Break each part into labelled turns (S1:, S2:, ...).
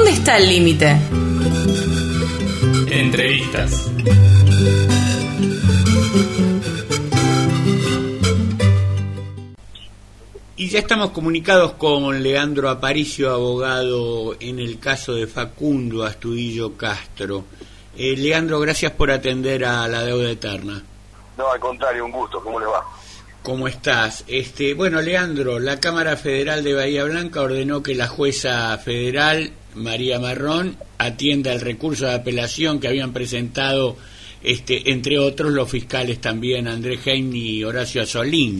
S1: ¿Dónde está el límite?
S2: Entrevistas.
S3: Y ya estamos comunicados con Leandro Aparicio, abogado en el caso de Facundo Astudillo Castro. Leandro, gracias por atender a La Deuda Eterna.
S4: No, al contrario, un gusto. ¿Cómo le va?
S3: ¿Cómo estás? Bueno, Leandro, la Cámara Federal de Bahía Blanca ordenó que la jueza federal, María Marrón, atienda el recurso de apelación que habían presentado, entre otros, los fiscales también, Andrés Heini y Horacio Asolín.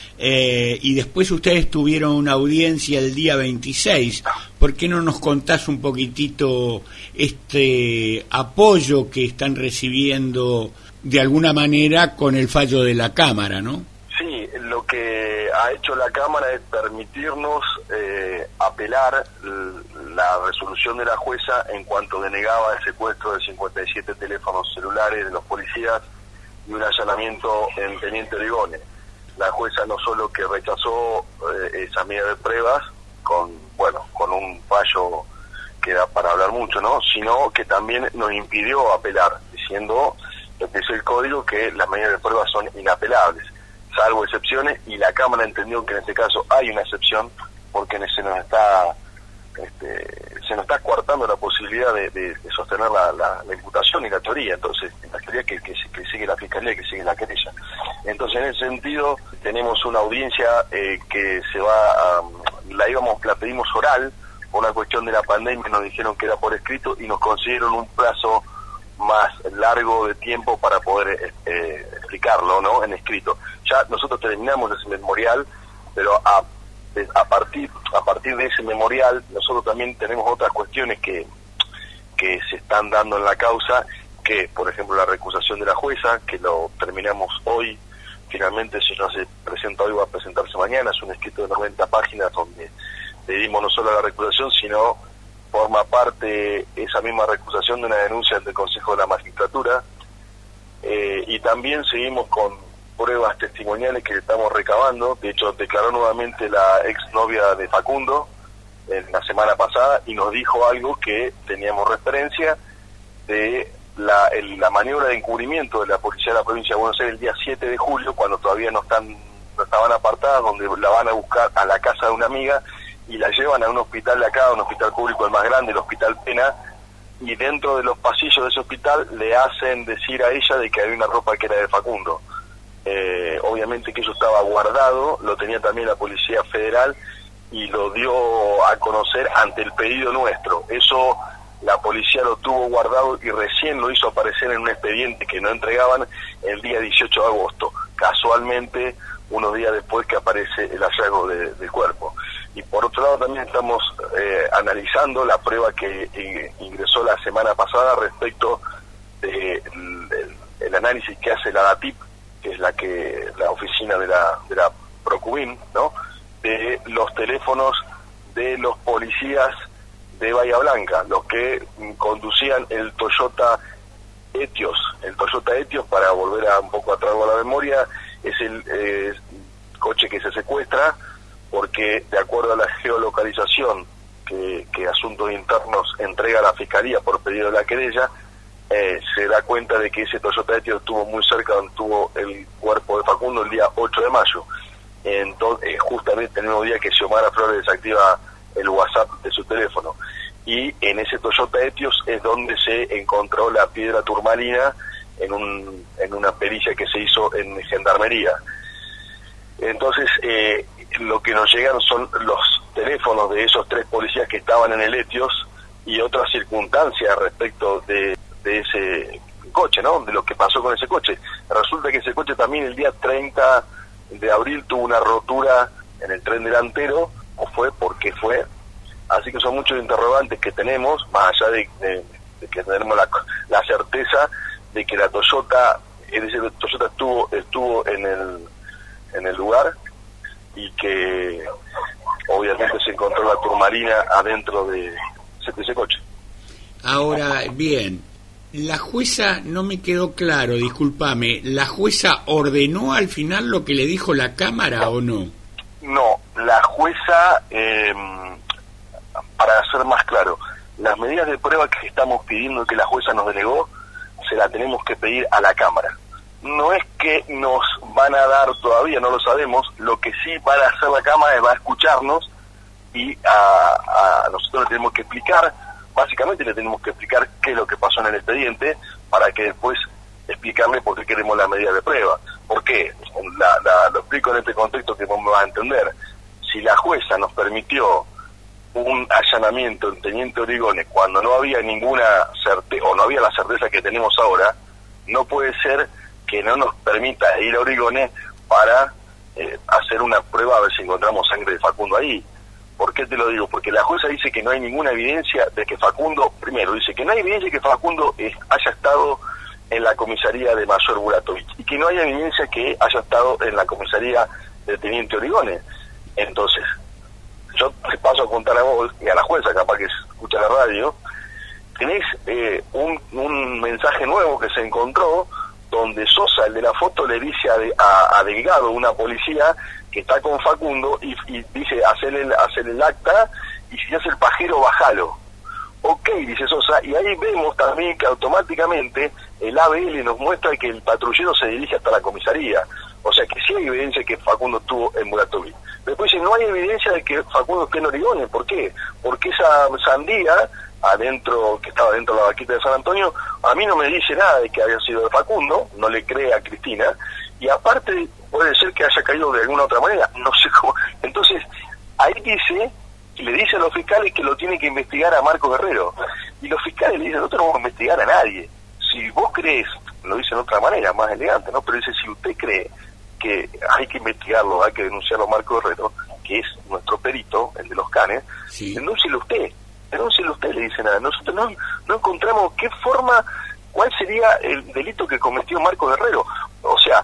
S3: Y después ustedes tuvieron una audiencia el día 26. ¿Por qué no nos contás un poquitito este apoyo que están recibiendo de alguna manera con el fallo de la Cámara, no?
S4: Sí, lo que ha hecho la Cámara es permitirnos apelar la resolución de la jueza en cuanto denegaba el secuestro de 57 teléfonos celulares de los policías y un allanamiento en Teniente Origone. La jueza no solo que rechazó esa medida de pruebas con un fallo que da para hablar mucho, ¿no? Sino que también nos impidió apelar, diciendo, lo que es el código, que las medidas de pruebas son inapelables, salvo excepciones, y la Cámara entendió que en este caso hay una excepción porque se nos está coartando la posibilidad de sostener la imputación y la teoría. Entonces, la teoría que sigue la Fiscalía, que sigue la querella. Entonces, en ese sentido, tenemos una audiencia que se va la pedimos oral, por una cuestión de la pandemia nos dijeron que era por escrito y nos consiguieron un plazo más largo de tiempo para poder explicarlo, ¿no?, en escrito. Ya nosotros terminamos ese memorial, pero a partir de ese memorial nosotros también tenemos otras cuestiones que se están dando en la causa, que por ejemplo la recusación de la jueza, que lo terminamos hoy, finalmente si no se presenta hoy va a presentarse mañana, es un escrito de 90 páginas donde pedimos no solo la recusación, sino forma parte esa misma recusación de una denuncia ante el Consejo de la Magistratura, y también seguimos con pruebas testimoniales que estamos recabando. De hecho, declaró nuevamente la exnovia de Facundo en la semana pasada y nos dijo algo que teníamos referencia de la maniobra de encubrimiento de la policía de la provincia de Buenos Aires el día 7 de julio, cuando todavía no estaban apartadas, donde la van a buscar a la casa de una amiga y la llevan a un hospital de acá, un hospital público el más grande, el Hospital Pena, y dentro de los pasillos de ese hospital le hacen decir a ella de que había una ropa que era de Facundo. Obviamente que eso estaba guardado, lo tenía también la Policía Federal y lo dio a conocer ante el pedido nuestro. Eso la policía lo tuvo guardado y recién lo hizo aparecer en un expediente que no entregaban el día 18 de agosto, casualmente unos días después que aparece el hallazgo del cuerpo. Y por otro lado también estamos analizando la prueba que ingresó la semana pasada respecto del análisis que hace la DATIP, que es la oficina de la Procubin, ¿no?, de los teléfonos de los policías de Bahía Blanca, los que conducían el Toyota Etios. El Toyota Etios, para volver un poco atrás a la memoria, es el coche que se secuestra porque, de acuerdo a la geolocalización que Asuntos Internos entrega a la Fiscalía por pedido de la querella, se da cuenta de que ese Toyota Etios estuvo muy cerca donde estuvo el cuerpo de Facundo el día 8 de mayo. Entonces, justamente el mismo día que Xiomara Flores desactiva el WhatsApp de su teléfono. Y en ese Toyota Etios es donde se encontró la piedra turmalina en una pericia que se hizo en Gendarmería. Entonces, lo que nos llegaron son los teléfonos de esos 3 policías que estaban en el Etios y otras circunstancias respecto de ese coche, ¿no?, de lo que pasó con ese coche. Resulta que ese coche también el día 30 de abril tuvo una rotura en el tren delantero, o fue porque fue. Así que son muchos interrogantes que tenemos, más allá de que tenemos la certeza de que la Toyota, es decir, la Toyota estuvo en el lugar y que obviamente se encontró la turmalina adentro de ese coche.
S3: Ahora, bien, la jueza, no me quedó claro, discúlpame, ¿la jueza ordenó al final lo que le dijo la Cámara o no?
S4: No, la jueza, para ser más claro, las medidas de prueba que estamos pidiendo que la jueza nos delegó, se la tenemos que pedir a la Cámara. No es que nos van a dar todavía, no lo sabemos, lo que sí va a hacer la Cámara es va a escucharnos y a nosotros le tenemos que explicar, básicamente le tenemos que explicar qué es lo que pasó en el expediente, para que después explicarle por qué queremos la medida de prueba. ¿Por qué? Lo explico en este contexto que vos me vas a entender. Si la jueza nos permitió un allanamiento en Teniente Origones cuando no había ninguna certeza, o no había la certeza que tenemos ahora, no puede ser que no nos permita ir a Origones para hacer una prueba a ver si encontramos sangre de Facundo ahí. ¿Por qué te lo digo? Porque la jueza dice que no hay ninguna evidencia de que Facundo, primero dice que no hay evidencia de que Facundo haya estado en la comisaría de Mayor Buratovich, y que no hay evidencia que haya estado en la comisaría de Teniente Origones. Entonces, yo te paso a contar a vos y a la jueza, capaz que escucha la radio, tenés un mensaje nuevo que se encontró, donde Sosa, el de la foto, le dice a Delgado, una policía que está con Facundo, y dice, hacer el acta, y si hace el pajero, bájalo. Ok, dice Sosa, y ahí vemos también que automáticamente el ABL nos muestra que el patrullero se dirige hasta la comisaría. O sea que sí hay evidencia de que Facundo estuvo en Buratovich. Después dice, no hay evidencia de que Facundo esté en Origones. ¿Por qué? Porque esa sandía que estaba dentro de la vaquita de San Antonio, a mí no me dice nada de que haya sido de Facundo, no le cree a Cristina, y aparte puede ser que haya caído de alguna otra manera, no sé cómo. Entonces, ahí dice, y le dice a los fiscales que lo tiene que investigar a Marco Guerrero, y los fiscales le dicen, nosotros no vamos a investigar a nadie. Si vos crees, lo dice de otra manera, más elegante, ¿no? Pero dice, si usted cree que hay que investigarlo, hay que denunciarlo a Marco Guerrero, que es nuestro perito, el de los canes, sí, denúncielo usted, le dicen nada. Nosotros no encontramos cuál sería el delito que cometió Marco Guerrero. O sea,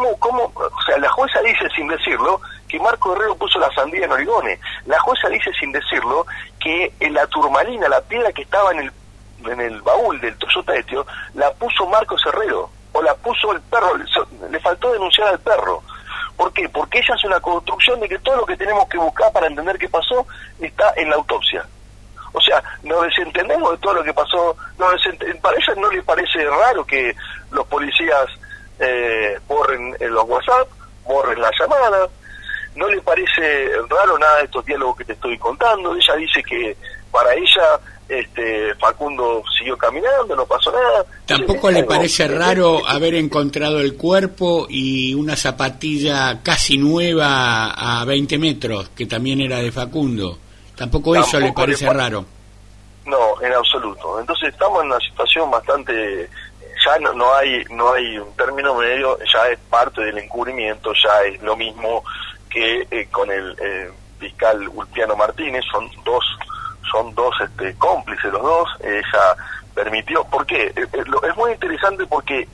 S4: la jueza dice sin decirlo que Marco Guerrero puso la sandía en Origones. La jueza dice sin decirlo que en la turmalina, la piedra que estaba en el baúl del Toyota Etio, la puso Marcos Herrero, o la puso el perro, le faltó denunciar al perro. ¿Por qué? Porque ella hace una construcción de que todo lo que tenemos que buscar para entender qué pasó está en la autopsia. O sea, nos desentendemos de todo lo que pasó, para ella no le parece raro que los policías borren los WhatsApp, borren las llamadas, no le parece raro nada de estos diálogos que te estoy contando. Ella dice que para ella Facundo siguió caminando, no pasó nada.
S3: Tampoco le parece raro haber encontrado el cuerpo y una zapatilla casi nueva a 20 metros, que también era de Facundo. Tampoco eso le parece raro.
S4: No, en absoluto. Entonces estamos en una situación bastante, ya no hay un término medio, ya es parte del encubrimiento, ya es lo mismo que con el fiscal Ulpiano Martínez, son dos cómplices los dos. Ella permitió, ¿por qué? Es muy interesante porque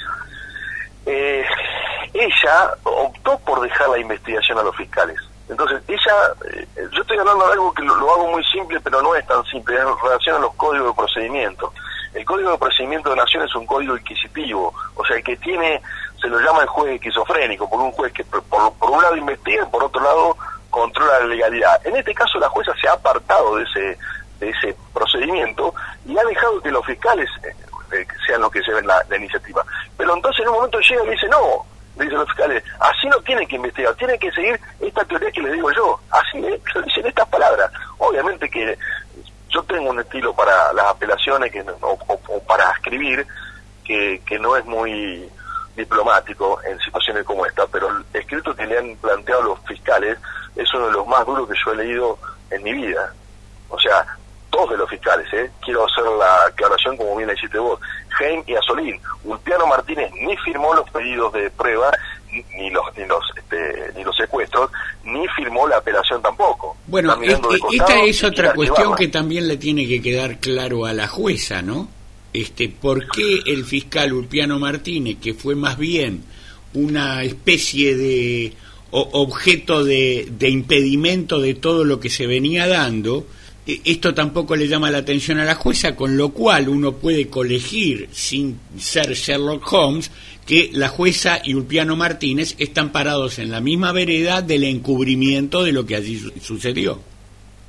S4: ella optó por dejar la investigación a los fiscales. Entonces, yo estoy hablando de algo que lo hago muy simple, pero no es tan simple, en relación a los códigos de procedimiento. El Código de Procedimiento de Nación es un código inquisitivo, o sea, el que se lo llama el juez esquizofrénico, porque un juez que por un lado investiga y por otro lado controla la legalidad. En este caso la jueza se ha apartado de ese procedimiento y ha dejado que los fiscales sean los que lleven la iniciativa. Pero entonces en un momento llega y dice, no, le dicen los fiscales, así no tienen que investigar, tienen que seguir esta teoría que les digo yo, así lo dicen estas palabras. Obviamente que yo tengo un estilo para las apelaciones o para escribir que no es muy diplomático en situaciones como esta, pero el escrito que le han planteado los fiscales es uno de los más duros que yo he leído en mi vida. O sea, dos de los fiscales, quiero hacer la aclaración como bien la hiciste vos, Heim y Asolín. Ulpiano Martínez ni firmó los pedidos de prueba, ni los secuestros, ni firmó la apelación tampoco.
S3: Bueno, esta es otra cuestión que también le tiene que quedar claro a la jueza, ¿no? ¿Por qué el fiscal Ulpiano Martínez, que fue más bien una especie de objeto de impedimento de todo lo que se venía dando, esto tampoco le llama la atención a la jueza, con lo cual uno puede colegir, sin ser Sherlock Holmes, que la jueza y Ulpiano Martínez están parados en la misma vereda del encubrimiento de lo que allí sucedió?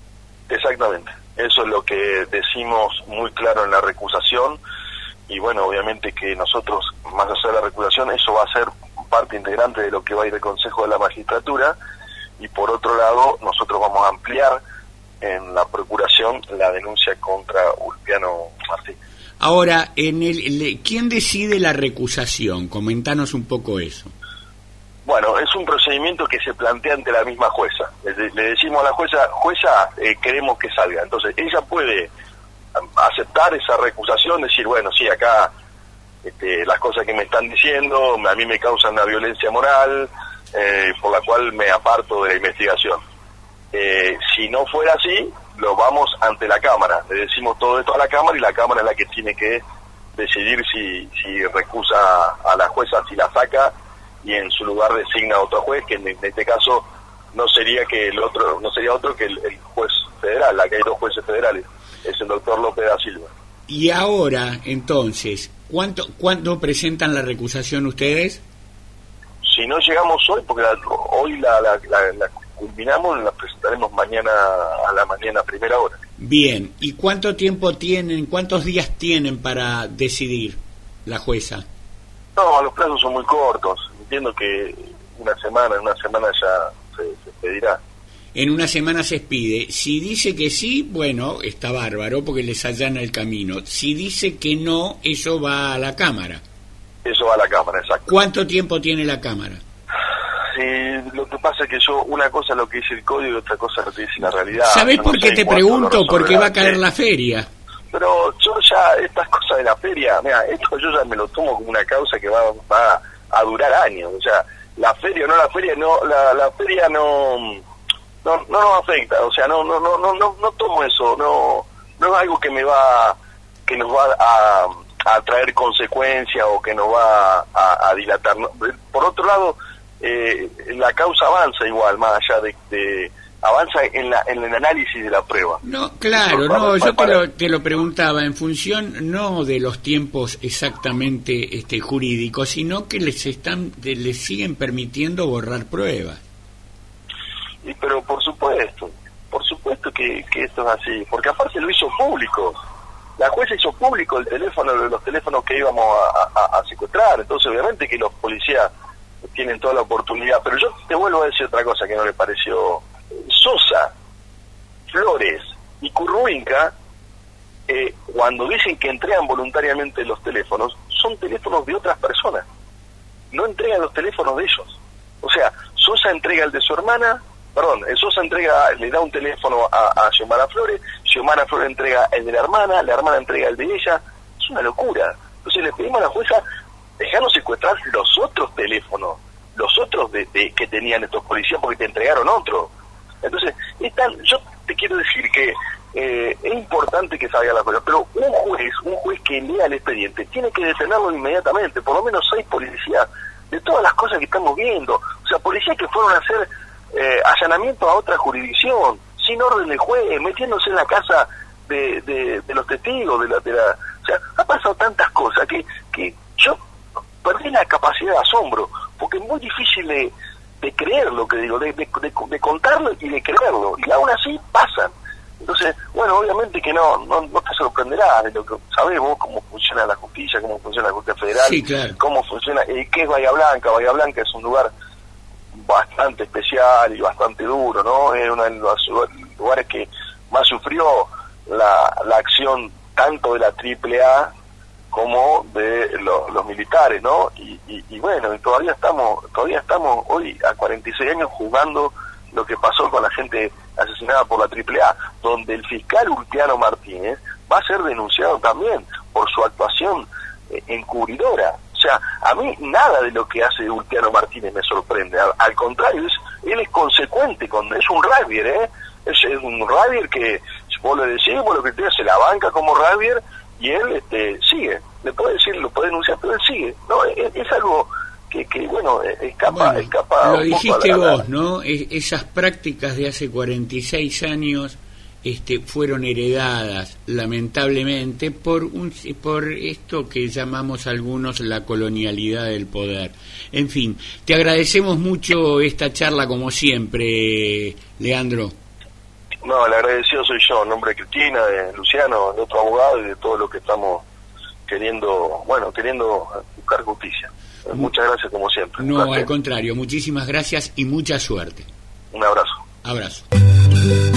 S4: Exactamente. Eso es lo que decimos muy claro en la recusación. Y bueno, obviamente que nosotros, más allá de la recusación, eso va a ser parte integrante de lo que va a ir el Consejo de la Magistratura. Y por otro lado, nosotros vamos a ampliar en la Procuración la denuncia contra Ulpiano Martínez.
S3: Ahora, ¿quién decide la recusación? Comentanos un poco eso.
S4: Bueno, es un procedimiento que se plantea ante la misma jueza. Le decimos a la jueza, queremos que salga. Entonces, ella puede aceptar esa recusación, decir, bueno, sí, acá las cosas que me están diciendo a mí me causan una violencia moral, por la cual me aparto de la investigación. Si no fuera así, lo vamos ante la Cámara, le decimos todo esto a la Cámara y la Cámara es la que tiene que decidir si recusa a la jueza, si la saca y en su lugar designa a otro juez, que en este caso no sería otro que el juez federal. Aquí hay dos jueces federales, es el doctor López da Silva. Y
S3: ahora, entonces, ¿cuándo presentan la recusación ustedes?
S4: Si no llegamos hoy, porque hoy la culminamos, la presentaremos mañana a la mañana, primera hora.
S3: Bien, ¿y cuántos días tienen para decidir la jueza?
S4: No, los plazos son muy cortos. Entiendo que en una semana ya se expedirá.
S3: En una semana se expide. Si dice que sí, bueno, está bárbaro porque les allana el camino. Si dice que no, eso va a la Cámara.
S4: Eso va a la Cámara, exacto.
S3: ¿Cuánto tiempo tiene la Cámara?
S4: Lo que pasa es que una cosa es lo que dice el código y otra cosa es lo que dice la realidad.
S3: ¿Sabés por qué te pregunto? Porque va a caer la feria.
S4: Pero yo ya, estas cosas de la feria, mira, esto yo ya me lo tomo como una causa que va a durar años. O sea, la feria no nos afecta. O sea, no tomo eso. No es algo que nos va a traer consecuencias o que nos va a dilatar. Por otro lado, la causa avanza igual, más allá de avanza en el análisis de la prueba.
S3: No, claro, no, yo te lo preguntaba en función no de los tiempos exactamente jurídicos, sino que les siguen permitiendo borrar pruebas.
S4: Pero por supuesto que esto es así, porque aparte lo hizo público. La jueza hizo público los teléfonos que íbamos a secuestrar, entonces obviamente que los policías tienen toda la oportunidad, pero yo te vuelvo a decir otra cosa que no le pareció. Sosa, Flores y Curruinca, cuando dicen que entregan voluntariamente los teléfonos, son teléfonos de otras personas, no entregan los teléfonos de ellos. O sea, Sosa entrega el de su hermana, Sosa le da un teléfono a Xiomara Flores entrega el de la hermana entrega el de ella. Es una locura. Entonces le pedimos a la jueza, dejarnos secuestrar los otros teléfonos, los otros que tenían estos policías, porque te entregaron otro. Entonces, yo te quiero decir que es importante que salga la cosa, pero un juez que lea el expediente tiene que detenerlo inmediatamente, por lo menos 6 policías, de todas las cosas que estamos viendo. O sea, policías que fueron a hacer allanamiento a otra jurisdicción, sin orden del juez, metiéndose en la casa de los testigos, o sea, ha pasado tantas cosas que yo perdí la capacidad de asombro, porque es muy difícil de creer lo que digo, de contarlo y de creerlo, y aún así pasan. Entonces, bueno, obviamente que no te sorprenderá de lo que sabés vos, cómo funciona la justicia, cómo funciona la justicia federal,
S3: sí, claro.
S4: Cómo funciona, qué es Bahía Blanca. Bahía Blanca es un lugar bastante especial y bastante duro, ¿no? Es uno de los lugares que más sufrió la acción tanto de la AAA como de los militares, ¿no? Y bueno, y todavía estamos hoy a 46 años juzgando lo que pasó con la gente asesinada por la AAA, donde el fiscal Ulpiano Martínez va a ser denunciado también por su actuación encubridora. O sea, a mí nada de lo que hace Ulpiano Martínez me sorprende, al contrario, él es consecuente, es un Ravier, es un Ravier que, si vos le decís, vos lo que te se la banca como Ravier, y él sigue, le puede decir, lo puede denunciar, pero él sigue. No, es algo que bueno, escapa
S3: lo dijiste vos, ¿no? Esas prácticas de hace 46 años fueron heredadas lamentablemente por esto que llamamos algunos la colonialidad del poder. En fin, te agradecemos mucho esta charla como siempre, Leandro.
S4: No, el agradecido soy yo, en nombre de Cristina, de Luciano, de otro abogado y de todo lo que estamos queriendo buscar justicia. Muchas gracias como siempre.
S3: No, al contrario, muchísimas gracias y mucha suerte.
S4: Un abrazo.
S3: Abrazo.